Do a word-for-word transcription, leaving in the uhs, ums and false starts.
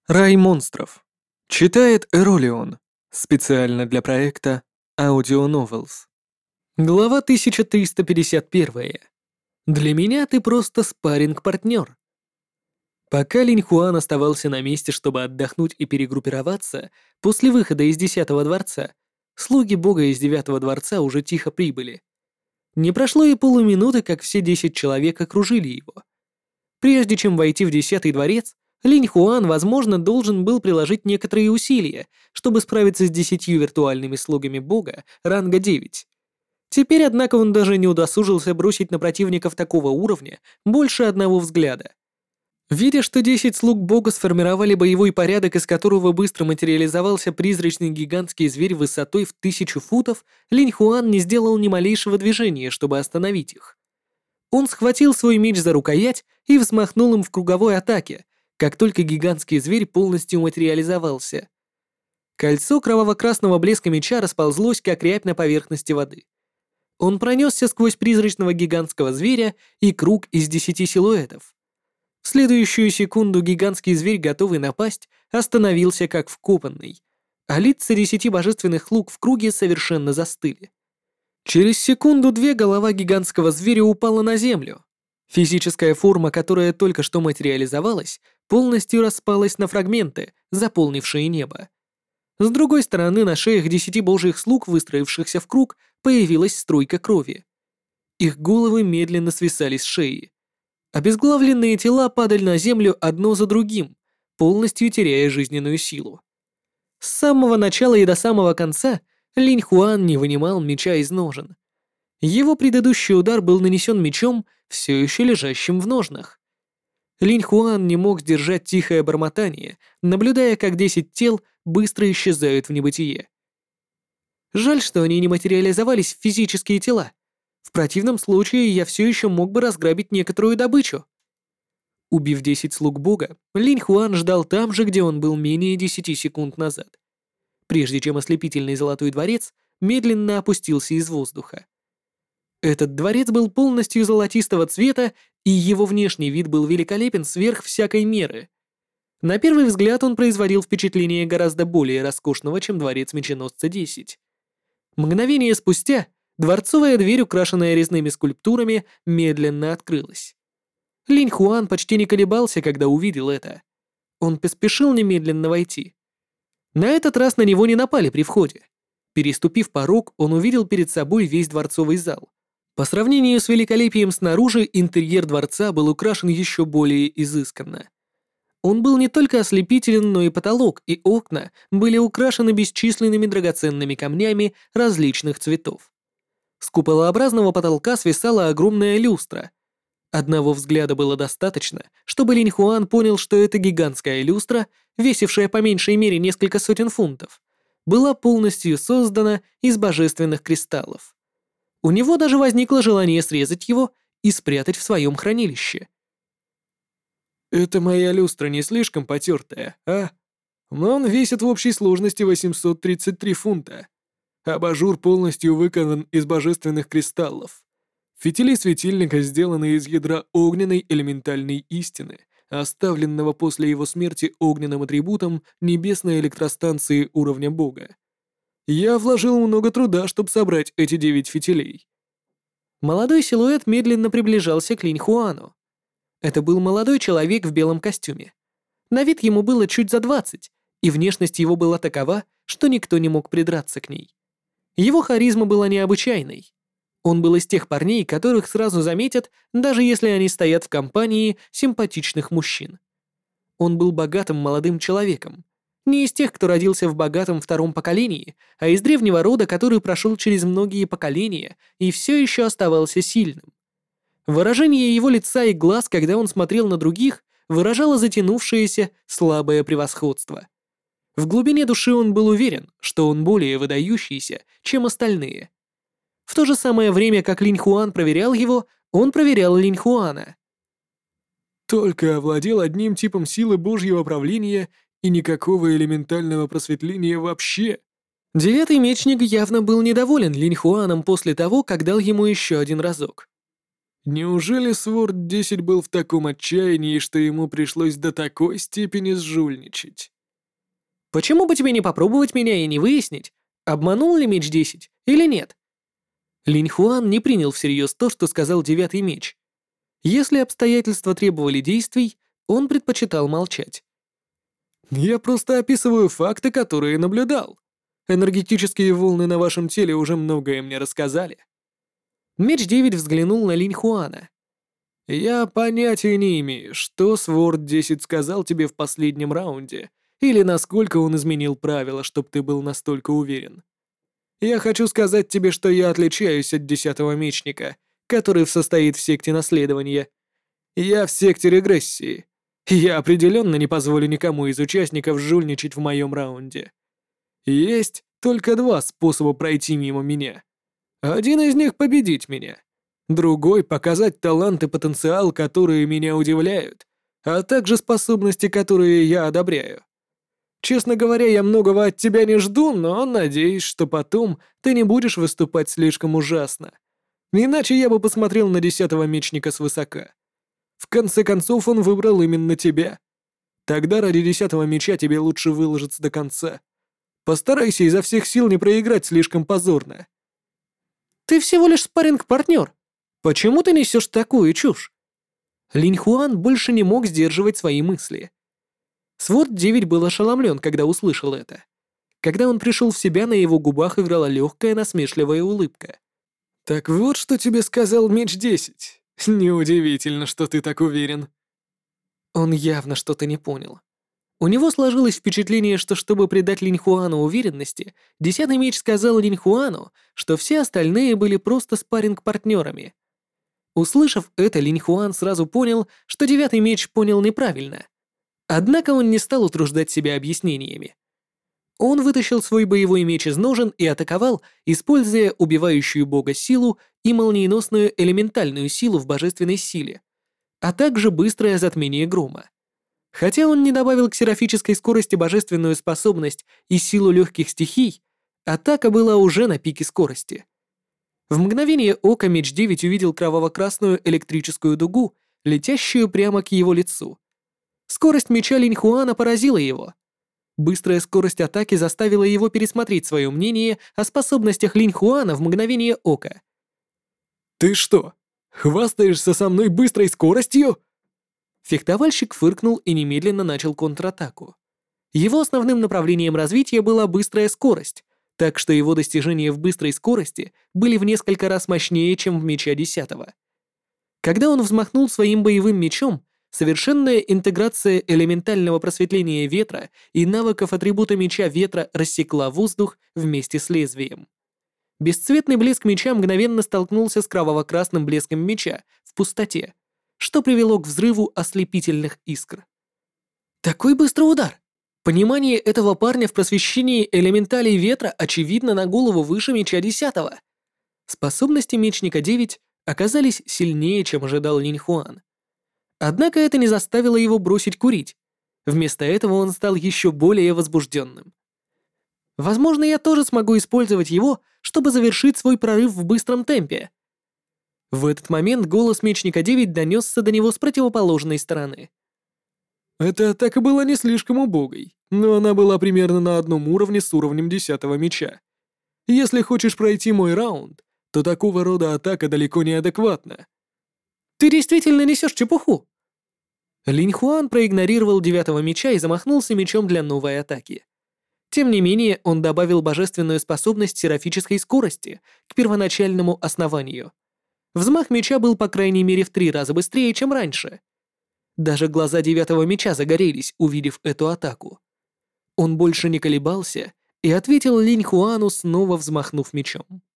Рай монстров. Читает Эролион. Специально для проекта Audio Novels. Глава тысяча триста пятьдесят один. Для меня ты просто спарринг-партнер. Пока Линь Хуан оставался на месте, чтобы отдохнуть и перегруппироваться, после выхода из десятого дворца, слуги бога из девятого дворца уже тихо прибыли. Не прошло и полуминуты, как все десять человек окружили его. Прежде чем войти в десятый дворец, Линь Хуан, возможно, должен был приложить некоторые усилия, чтобы справиться с десятью виртуальными слугами бога ранга девять. Теперь, однако, он даже не удосужился бросить на противников такого уровня больше одного взгляда. Видя, что десять слуг бога сформировали боевой порядок, из которого быстро материализовался призрачный гигантский зверь высотой в тысячу футов, Линь Хуан не сделал ни малейшего движения, чтобы остановить их. Он схватил свой меч за рукоять и взмахнул им в круговой атаке, как только гигантский зверь полностью материализовался. Кольцо кроваво-красного блеска меча расползлось, как рябь на поверхности воды. Он пронесся сквозь призрачного гигантского зверя и круг из десяти силуэтов. В следующую секунду гигантский зверь, готовый напасть, остановился как вкопанный, а лица десяти божественных слуг в круге совершенно застыли. Через секунду-две голова гигантского зверя упала на землю. Физическая форма, которая только что материализовалась, полностью распалась на фрагменты, заполнившие небо. С другой стороны, на шеях десяти божьих слуг, выстроившихся в круг, появилась струйка крови. Их головы медленно свисали с шеи. Обезглавленные тела падали на землю одно за другим, полностью теряя жизненную силу. С самого начала и до самого конца Линь Хуан не вынимал меча из ножен. Его предыдущий удар был нанесен мечом, все еще лежащим в ножнах. Линь Хуан не мог сдержать тихое бормотание, наблюдая, как десять тел быстро исчезают в небытие. Жаль, что они не материализовались в физические тела. В противном случае я все еще мог бы разграбить некоторую добычу. Убив десять слуг бога, Линь Хуан ждал там же, где он был менее десяти секунд назад, прежде чем ослепительный золотой дворец медленно опустился из воздуха. Этот дворец был полностью золотистого цвета, и его внешний вид был великолепен сверх всякой меры. На первый взгляд он производил впечатление гораздо более роскошного, чем дворец Меченосца десять. Мгновение спустя дворцовая дверь, украшенная резными скульптурами, медленно открылась. Линь Хуан почти не колебался, когда увидел это. Он поспешил немедленно войти. На этот раз на него не напали при входе. Переступив порог, он увидел перед собой весь дворцовый зал. По сравнению с великолепием снаружи, интерьер дворца был украшен еще более изысканно. Он был не только ослепителен, но и потолок, и окна были украшены бесчисленными драгоценными камнями различных цветов. С куполообразного потолка свисала огромная люстра. Одного взгляда было достаточно, чтобы Линь Хуан понял, что эта гигантская люстра, весившая по меньшей мере несколько сотен фунтов, была полностью создана из божественных кристаллов. У него даже возникло желание срезать его и спрятать в своем хранилище. «Это моя люстра не слишком потертая, а? Но он весит в общей сложности восемьсот тридцать три фунта. Абажур полностью выкован из божественных кристаллов. Фитили светильника сделаны из ядра огненной элементальной истины, оставленного после его смерти огненным атрибутом небесной электростанции уровня бога. Я вложил много труда, чтобы собрать эти девять фитилей». Молодой силуэт медленно приближался к Линь Хуану. Это был молодой человек в белом костюме. На вид ему было чуть за двадцать, и внешность его была такова, что никто не мог придраться к ней. Его харизма была необычайной. Он был из тех парней, которых сразу заметят, даже если они стоят в компании симпатичных мужчин. Он был богатым молодым человеком. Не из тех, кто родился в богатом втором поколении, а из древнего рода, который прошел через многие поколения и все еще оставался сильным. Выражение его лица и глаз, когда он смотрел на других, выражало затянувшееся слабое превосходство. В глубине души он был уверен, что он более выдающийся, чем остальные. В то же самое время, как Линь Хуан проверял его, он проверял Линь Хуана. «Только овладел одним типом силы божьего правления и никакого элементального просветления вообще». Девятый мечник явно был недоволен Линь Хуаном после того, как дал ему еще один разок. Неужели Сворд десять был в таком отчаянии, что ему пришлось до такой степени сжульничать? Почему бы тебе не попробовать меня и не выяснить, обманул ли меч десять или нет? Линь Хуан не принял всерьез то, что сказал девятый меч. Если обстоятельства требовали действий, он предпочитал молчать. Я просто описываю факты, которые наблюдал. Энергетические волны на вашем теле уже многое мне рассказали. Меч девять взглянул на Линь Хуана. Я понятия не имею, что Сворд десять сказал тебе в последнем раунде, или насколько он изменил правила, чтобы ты был настолько уверен. Я хочу сказать тебе, что я отличаюсь от десятого мечника, который состоит в секте наследования. Я в секте регрессии. Я определенно не позволю никому из участников жульничать в моем раунде. Есть только два способа пройти мимо меня. Один из них — победить меня. Другой — показать талант и потенциал, которые меня удивляют, а также способности, которые я одобряю. Честно говоря, я многого от тебя не жду, но надеюсь, что потом ты не будешь выступать слишком ужасно. Иначе я бы посмотрел на десятого мечника свысока. В конце концов, он выбрал именно тебя. Тогда ради десятого меча тебе лучше выложиться до конца. Постарайся изо всех сил не проиграть слишком позорно. Ты всего лишь спарринг-партнер. Почему ты несешь такую чушь? Линь Хуан больше не мог сдерживать свои мысли. Сворд девять был ошеломлен, когда услышал это. Когда он пришел в себя, на его губах играла легкая насмешливая улыбка. «Так вот, что тебе сказал меч десять. Неудивительно, что ты так уверен». Он явно что-то не понял. У него сложилось впечатление, что чтобы придать Линь Хуану уверенности, десятый меч сказал Линь Хуану, что все остальные были просто спарринг-партнерами. Услышав это, Линь Хуан сразу понял, что девятый меч понял неправильно. Однако он не стал утруждать себя объяснениями. Он вытащил свой боевой меч из ножен и атаковал, используя убивающую бога силу и молниеносную элементальную силу в божественной силе, а также быстрое затмение грома. Хотя он не добавил к серафической скорости божественную способность и силу легких стихий, атака была уже на пике скорости. В мгновение ока меч девять увидел кроваво-красную электрическую дугу, летящую прямо к его лицу. Скорость меча Линь Хуана поразила его. Быстрая скорость атаки заставила его пересмотреть свое мнение о способностях Линь Хуана в мгновение ока. «Ты что, хвастаешься со мной быстрой скоростью?» Фехтовальщик фыркнул и немедленно начал контратаку. Его основным направлением развития была быстрая скорость, так что его достижения в быстрой скорости были в несколько раз мощнее, чем в меча десятого. Когда он взмахнул своим боевым мечом, совершенная интеграция элементального просветления ветра и навыков атрибута меча ветра рассекла воздух вместе с лезвием. Бесцветный блеск меча мгновенно столкнулся с кроваво-красным блеском меча в пустоте, что привело к взрыву ослепительных искр. Такой быстрый удар! Понимание этого парня в просвещении элементалей ветра очевидно на голову выше меча десятого. Способности мечника девять оказались сильнее, чем ожидал Линь Хуан. Однако это не заставило его бросить курить. Вместо этого он стал еще более возбужденным. Возможно, я тоже смогу использовать его, чтобы завершить свой прорыв в быстром темпе. В этот момент голос мечника девять донесся до него с противоположной стороны. Эта атака была не слишком убогой, но она была примерно на одном уровне с уровнем десятого меча. Если хочешь пройти мой раунд, то такого рода атака далеко не адекватна. Ты действительно несешь чепуху. Линь Хуан проигнорировал девятого меча и замахнулся мечом для новой атаки. Тем не менее, он добавил божественную способность серафической скорости к первоначальному основанию. Взмах меча был по крайней мере в три раза быстрее, чем раньше. Даже глаза девятого меча загорелись, увидев эту атаку. Он больше не колебался и ответил Линь Хуану, снова взмахнув мечом.